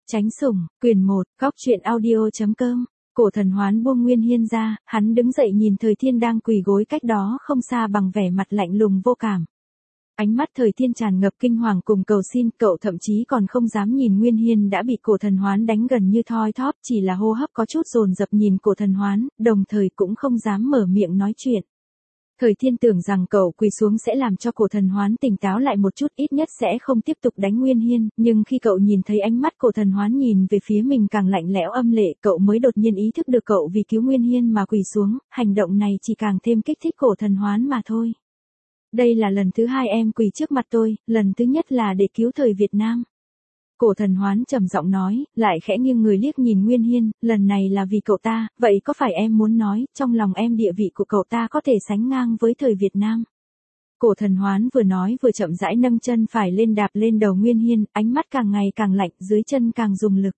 Tránh sủng, quyền 1, góc truyện audio.com. Cổ Thần Hoán buông Nguyên Hiên ra, hắn đứng dậy nhìn Thời Thiên đang quỳ gối cách đó không xa bằng vẻ mặt lạnh lùng vô cảm. Ánh mắt Thời Thiên tràn ngập kinh hoàng cùng cầu xin, cậu thậm chí còn không dám nhìn Nguyên Hiên đã bị Cổ Thần Hoán đánh gần như thoi thóp, chỉ là hô hấp có chút dồn dập nhìn Cổ Thần Hoán, đồng thời cũng không dám mở miệng nói chuyện. Thời Thiên tưởng rằng cậu quỳ xuống sẽ làm cho Cổ Thần Hoán tỉnh táo lại một chút, ít nhất sẽ không tiếp tục đánh Nguyên Hiên, nhưng khi cậu nhìn thấy ánh mắt Cổ Thần Hoán nhìn về phía mình càng lạnh lẽo âm lệ, cậu mới đột nhiên ý thức được cậu vì cứu Nguyên Hiên mà quỳ xuống, hành động này chỉ càng thêm kích thích Cổ Thần Hoán mà thôi. Đây là lần thứ 2 em quỳ trước mặt tôi, lần thứ nhất là để cứu thời Việt Nam. Cổ Thần Hoán trầm giọng nói, lại khẽ nghiêng người liếc nhìn Nguyên Hiên, lần này là vì cậu ta, vậy có phải em muốn nói, trong lòng em địa vị của cậu ta có thể sánh ngang với thời Việt Nam? Cổ Thần Hoán vừa nói vừa chậm rãi nâng chân phải lên đạp lên đầu Nguyên Hiên, ánh mắt càng ngày càng lạnh, dưới chân càng dùng lực.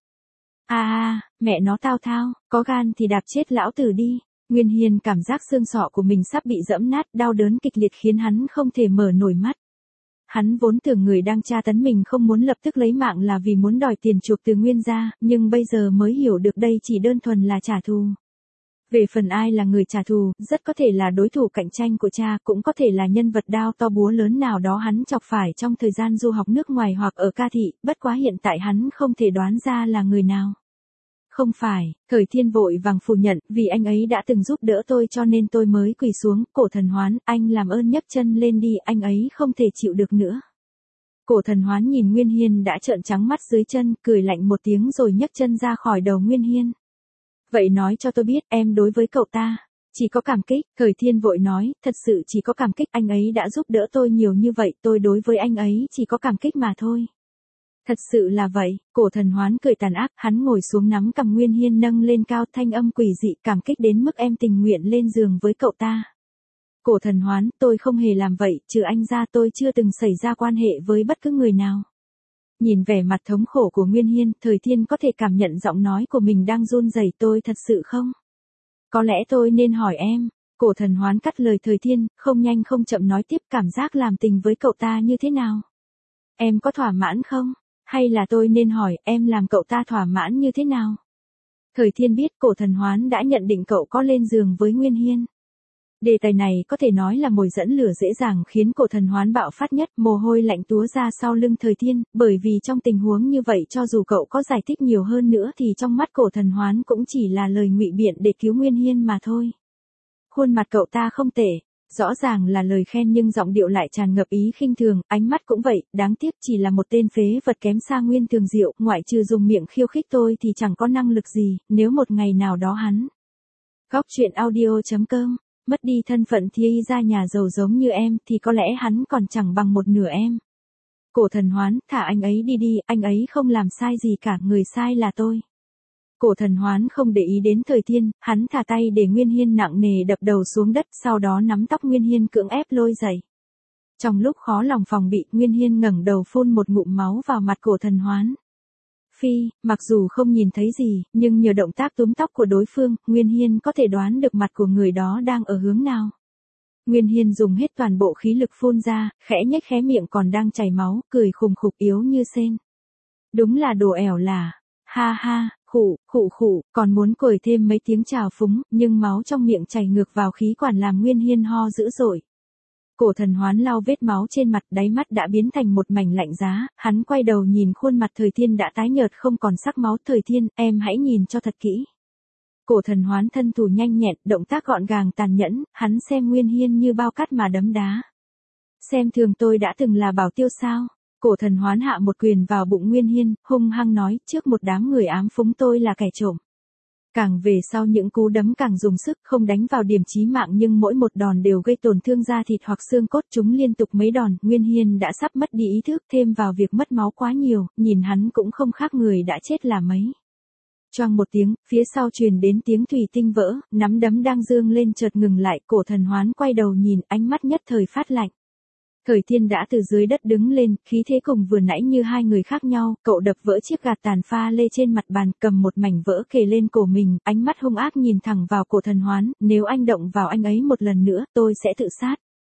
Mẹ nó tao thao, có gan thì đạp chết lão tử đi. Nguyên Hiên cảm giác xương sọ của mình sắp bị giẫm nát, đau đớn kịch liệt khiến hắn không thể mở nổi mắt. Hắn vốn tưởng người đang tra tấn mình không muốn lập tức lấy mạng là vì muốn đòi tiền chuộc từ Nguyên gia, nhưng bây giờ mới hiểu được đây chỉ đơn thuần là trả thù. Về phần ai là người trả thù, rất có thể là đối thủ cạnh tranh của cha, cũng có thể là nhân vật đao to búa lớn nào đó hắn chọc phải trong thời gian du học nước ngoài hoặc ở ca thị, bất quá hiện tại hắn không thể đoán ra là người nào. Không phải, Thời Thiên vội vàng phủ nhận, vì anh ấy đã từng giúp đỡ tôi cho nên tôi mới quỳ xuống. Cổ Thần Hoán, anh làm ơn nhấc chân lên đi, anh ấy không thể chịu được nữa. Cổ Thần Hoán nhìn Nguyên Hiên đã trợn trắng mắt dưới chân, cười lạnh một tiếng rồi nhấc chân ra khỏi đầu Nguyên Hiên. Vậy nói cho tôi biết, em đối với cậu ta chỉ có cảm kích. Thời Thiên vội nói, thật sự chỉ có cảm kích, anh ấy đã giúp đỡ tôi nhiều như vậy, tôi đối với anh ấy chỉ có cảm kích mà thôi. Thật sự là vậy, Cổ Thần Hoán cười tàn ác, hắn ngồi xuống nắm cằm Nguyên Hiên nâng lên cao, thanh âm quỷ dị, cảm kích đến mức em tình nguyện lên giường với cậu ta. Cổ Thần Hoán, tôi không hề làm vậy, trừ anh ra tôi chưa từng xảy ra quan hệ với bất cứ người nào. Nhìn vẻ mặt thống khổ của Nguyên Hiên, Thời Thiên có thể cảm nhận giọng nói của mình đang run rẩy, tôi thật sự không. Có lẽ tôi nên hỏi em. Cổ Thần Hoán cắt lời Thời Thiên, không nhanh không chậm nói tiếp, cảm giác làm tình với cậu ta như thế nào? Em có thỏa mãn không? Hay là tôi nên hỏi, em làm cậu ta thỏa mãn như thế nào? Thời Thiên biết Cổ Thần Hoán đã nhận định cậu có lên giường với Nguyên Hiên. Đề tài này có thể nói là mồi dẫn lửa dễ dàng khiến Cổ Thần Hoán bạo phát nhất, mồ hôi lạnh túa ra sau lưng Thời Thiên, bởi vì trong tình huống như vậy cho dù cậu có giải thích nhiều hơn nữa thì trong mắt Cổ Thần Hoán cũng chỉ là lời ngụy biện để cứu Nguyên Hiên mà thôi. Khuôn mặt cậu ta không tệ. Rõ ràng là lời khen nhưng giọng điệu lại tràn ngập ý khinh thường, ánh mắt cũng vậy, đáng tiếc chỉ là một tên phế vật kém xa Nguyên Thường Diệu, ngoại trừ dùng miệng khiêu khích tôi thì chẳng có năng lực gì, nếu một ngày nào đó hắn. Góc truyện audio.com, mất đi thân phận thi ra nhà giàu giống như em thì có lẽ hắn còn chẳng bằng một nửa em. Cổ Thần Hoán, thả anh ấy đi đi, anh ấy không làm sai gì cả, người sai là tôi. Cổ Thần Hoán không để ý đến Thời Thiên, hắn thả tay để Nguyên Hiên nặng nề đập đầu xuống đất, sau đó nắm tóc Nguyên Hiên cưỡng ép lôi dậy. Trong lúc khó lòng phòng bị, Nguyên Hiên ngẩng đầu phun một ngụm máu vào mặt Cổ Thần Hoán. Mặc dù không nhìn thấy gì, nhưng nhờ động tác túm tóc của đối phương, Nguyên Hiên có thể đoán được mặt của người đó đang ở hướng nào. Nguyên Hiên dùng hết toàn bộ khí lực phun ra, khẽ nhếch khóe miệng còn đang chảy máu, cười khùng khục yếu như sên. Đúng là đồ ẻo lả. Ha ha. Khụ, còn muốn cười thêm mấy tiếng chào phúng, nhưng máu trong miệng chảy ngược vào khí quản làm Nguyên Hiên ho dữ dội. Cổ Thần Hoán lau vết máu trên mặt, đáy mắt đã biến thành một mảnh lạnh giá, hắn quay đầu nhìn khuôn mặt Thời Thiên đã tái nhợt không còn sắc máu. Thời Thiên, em hãy nhìn cho thật kỹ. Cổ Thần Hoán thân thủ nhanh nhẹn, động tác gọn gàng tàn nhẫn, hắn xem Nguyên Hiên như bao cát mà đấm đá. Xem thường tôi đã từng là bảo tiêu sao? Cổ Thần Hoán hạ một quyền vào bụng Nguyên Hiên, hung hăng nói, trước một đám người ám phúng tôi là kẻ trộm. Càng về sau những cú đấm càng dùng sức, không đánh vào điểm chí mạng nhưng mỗi một đòn đều gây tổn thương da thịt hoặc xương cốt, chúng liên tục mấy đòn, Nguyên Hiên đã sắp mất đi ý thức, thêm vào việc mất máu quá nhiều, nhìn hắn cũng không khác người đã chết là mấy. Choang một tiếng, phía sau truyền đến tiếng thủy tinh vỡ, nắm đấm đang giương lên chợt ngừng lại, Cổ Thần Hoán quay đầu nhìn, ánh mắt nhất thời phát lạnh. Thời Thiên đã từ dưới đất đứng lên, khí thế cùng vừa nãy như hai người khác nhau, cậu đập vỡ chiếc gạt tàn pha lê trên mặt bàn, cầm một mảnh vỡ kề lên cổ mình, ánh mắt hung ác nhìn thẳng vào Cổ Thần Hoán, nếu anh động vào anh ấy một lần nữa, tôi sẽ tự sát.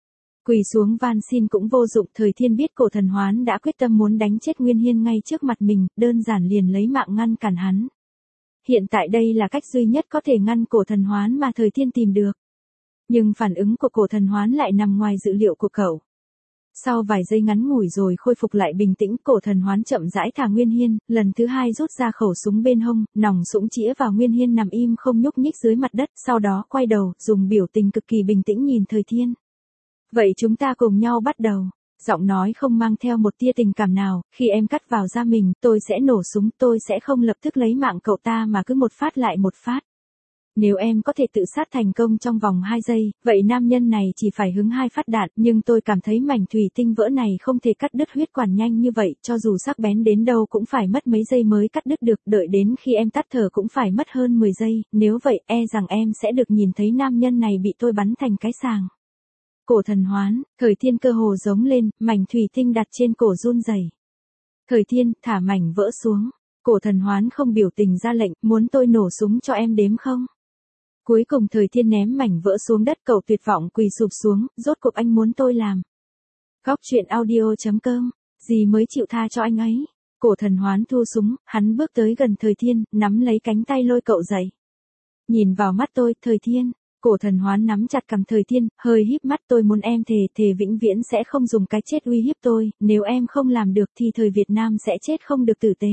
Quỳ xuống van xin cũng vô dụng, Thời Thiên biết Cổ Thần Hoán đã quyết tâm muốn đánh chết Nguyên Hiên ngay trước mặt mình, đơn giản liền lấy mạng ngăn cản hắn. Hiện tại đây là cách duy nhất có thể ngăn Cổ Thần Hoán mà Thời Thiên tìm được. Nhưng phản ứng của Cổ Thần Hoán lại nằm ngoài dự liệu của cậu. Sau vài giây ngắn ngủi rồi khôi phục lại bình tĩnh, Cổ Thần Hoán chậm rãi thả Nguyên Hiên, lần thứ hai rút ra khẩu súng bên hông, nòng súng chĩa vào Nguyên Hiên nằm im không nhúc nhích dưới mặt đất, sau đó quay đầu, dùng biểu tình cực kỳ bình tĩnh nhìn Thời Thiên. Vậy chúng ta cùng nhau bắt đầu. Giọng nói không mang theo một tia tình cảm nào, khi em cắt vào da mình, tôi sẽ nổ súng, tôi sẽ không lập tức lấy mạng cậu ta mà cứ một phát lại một phát. Nếu em có thể tự sát thành công trong vòng 2 giây, vậy nam nhân này chỉ phải hứng 2 phát đạn, nhưng tôi cảm thấy mảnh thủy tinh vỡ này không thể cắt đứt huyết quản nhanh như vậy, cho dù sắc bén đến đâu cũng phải mất mấy giây mới cắt đứt được, đợi đến khi em tắt thở cũng phải mất hơn 10 giây, nếu vậy e rằng em sẽ được nhìn thấy nam nhân này bị tôi bắn thành cái sàng. Cổ Thần Hoán, Thời Thiên cơ hồ giống lên, mảnh thủy tinh đặt trên cổ run rẩy. Thời Thiên, thả mảnh vỡ xuống. Cổ Thần Hoán không biểu tình ra lệnh, muốn tôi nổ súng cho em đếm không? Cuối cùng Thời Thiên ném mảnh vỡ xuống đất, cậu tuyệt vọng quỳ sụp xuống, rốt cuộc anh muốn tôi làm. Góc truyện audio.com, gì mới chịu tha cho anh ấy. Cổ Thần Hoán thu súng, hắn bước tới gần Thời Thiên, nắm lấy cánh tay lôi cậu dậy. Nhìn vào mắt tôi, Thời Thiên. Cổ Thần Hoán nắm chặt cằm Thời Thiên, hơi híp mắt, tôi muốn em thề vĩnh viễn sẽ không dùng cái chết uy hiếp tôi, nếu em không làm được thì thời Việt Nam sẽ chết không được tử tế.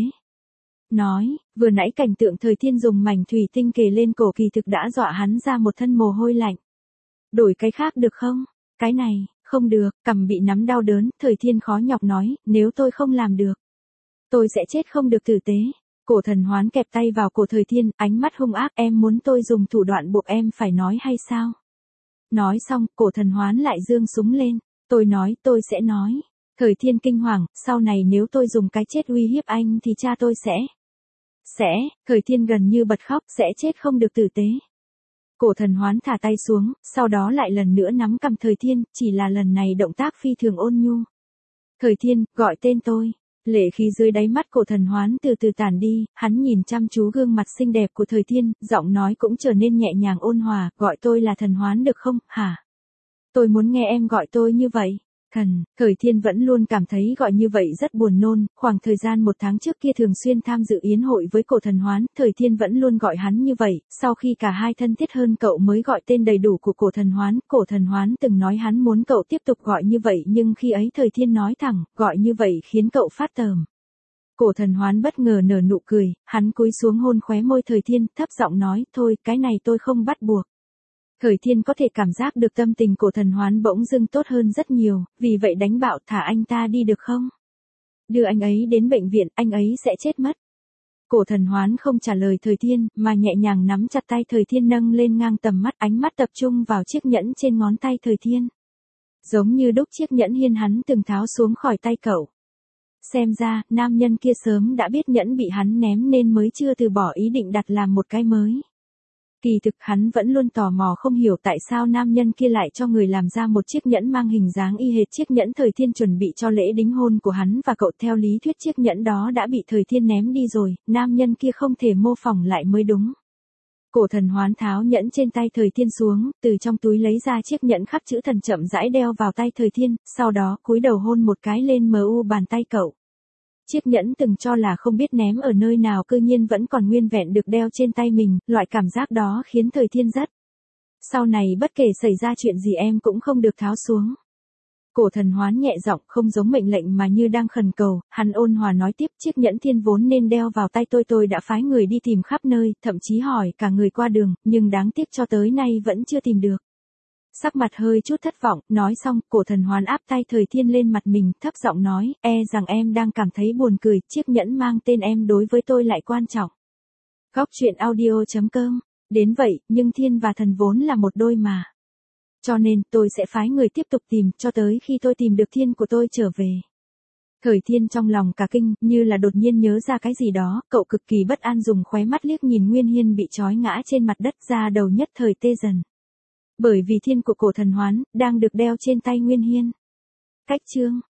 Nói, vừa nãy cảnh tượng Thời Thiên dùng mảnh thủy tinh kề lên cổ kỳ thực đã dọa hắn ra một thân mồ hôi lạnh. Đổi cái khác được không? Cái này, không được, cằm bị nắm đau đớn, Thời Thiên khó nhọc nói, nếu tôi không làm được, tôi sẽ chết không được tử tế. Cổ Thần Hoán kẹp tay vào cổ Thời Thiên, ánh mắt hung ác, em muốn tôi dùng thủ đoạn buộc em phải nói hay sao? Nói xong, Cổ Thần Hoán lại giương súng lên, tôi nói, tôi sẽ nói. Thời Thiên kinh hoàng, sau này nếu tôi dùng cái chết uy hiếp anh thì cha tôi sẽ, Thời Thiên gần như bật khóc, sẽ chết không được tử tế. Cổ Thần Hoán thả tay xuống, sau đó lại lần nữa nắm cầm Thời Thiên, chỉ là lần này động tác phi thường ôn nhu. Thời Thiên, gọi tên tôi. Lệ khí dưới đáy mắt Cổ Thần Hoán từ từ tản đi, hắn nhìn chăm chú gương mặt xinh đẹp của Thời Thiên, giọng nói cũng trở nên nhẹ nhàng ôn hòa, gọi tôi là Thần Hoán được không, hả? Tôi muốn nghe em gọi tôi như vậy. Thời Thiên vẫn luôn cảm thấy gọi như vậy rất buồn nôn, khoảng thời gian 1 tháng trước kia thường xuyên tham dự yến hội với Cổ Thần Hoán, Thời Thiên vẫn luôn gọi hắn như vậy, sau khi cả hai thân thiết hơn cậu mới gọi tên đầy đủ của Cổ Thần Hoán từng nói hắn muốn cậu tiếp tục gọi như vậy nhưng khi ấy Thời Thiên nói thẳng, gọi như vậy khiến cậu phát tởm. Cổ Thần Hoán bất ngờ nở nụ cười, hắn cúi xuống hôn khóe môi Thời Thiên, thấp giọng nói, thôi, cái này tôi không bắt buộc. Thời Thiên có thể cảm giác được tâm tình Cổ Thần Hoán bỗng dưng tốt hơn rất nhiều, vì vậy đánh bạo, thả anh ta đi được không? Đưa anh ấy đến bệnh viện, anh ấy sẽ chết mất. Cổ Thần Hoán không trả lời Thời Thiên, mà nhẹ nhàng nắm chặt tay Thời Thiên nâng lên ngang tầm mắt, ánh mắt tập trung vào chiếc nhẫn trên ngón tay Thời Thiên. Giống như đúc chiếc nhẫn hiên hắn từng tháo xuống khỏi tay cậu. Xem ra, nam nhân kia sớm đã biết nhẫn bị hắn ném nên mới chưa từ bỏ ý định đặt làm một cái mới. Kỳ thực hắn vẫn luôn tò mò không hiểu tại sao nam nhân kia lại cho người làm ra một chiếc nhẫn mang hình dáng y hệt chiếc nhẫn Thời Thiên chuẩn bị cho lễ đính hôn của hắn và cậu, theo lý thuyết chiếc nhẫn đó đã bị Thời Thiên ném đi rồi, nam nhân kia không thể mô phỏng lại mới đúng. Cổ Thần Hoán tháo nhẫn trên tay Thời Thiên xuống, từ trong túi lấy ra chiếc nhẫn khắc chữ thần chậm rãi đeo vào tay Thời Thiên, sau đó cúi đầu hôn một cái lên bàn tay cậu. Chiếc nhẫn từng cho là không biết ném ở nơi nào cư nhiên vẫn còn nguyên vẹn được đeo trên tay mình, loại cảm giác đó khiến Thời Thiên rất. Sau này bất kể xảy ra chuyện gì em cũng không được tháo xuống. Cổ Thần Hoán nhẹ giọng, không giống mệnh lệnh mà như đang khẩn cầu, hắn ôn hòa nói tiếp, chiếc nhẫn Thiên vốn nên đeo vào tay tôi đã phái người đi tìm khắp nơi, thậm chí hỏi cả người qua đường, nhưng đáng tiếc cho tới nay vẫn chưa tìm được. Sắc mặt hơi chút thất vọng, nói xong, Cổ Thần Hoán áp tay Thời Thiên lên mặt mình, thấp giọng nói, e rằng em đang cảm thấy buồn cười, chiếc nhẫn mang tên em đối với tôi lại quan trọng. Góc truyện audio.com, đến vậy, nhưng Thiên và Thần vốn là một đôi mà. Cho nên, tôi sẽ phái người tiếp tục tìm, cho tới khi tôi tìm được Thiên của tôi trở về. Thời Thiên trong lòng cả kinh, như là đột nhiên nhớ ra cái gì đó, cậu cực kỳ bất an dùng khóe mắt liếc nhìn Nguyên Hiên bị trói ngã trên mặt đất, ra đầu nhất thời tê dần. Bởi vì Thiên của Cổ Thần Hoán đang được đeo trên tay Nguyên Hiên. Cách chương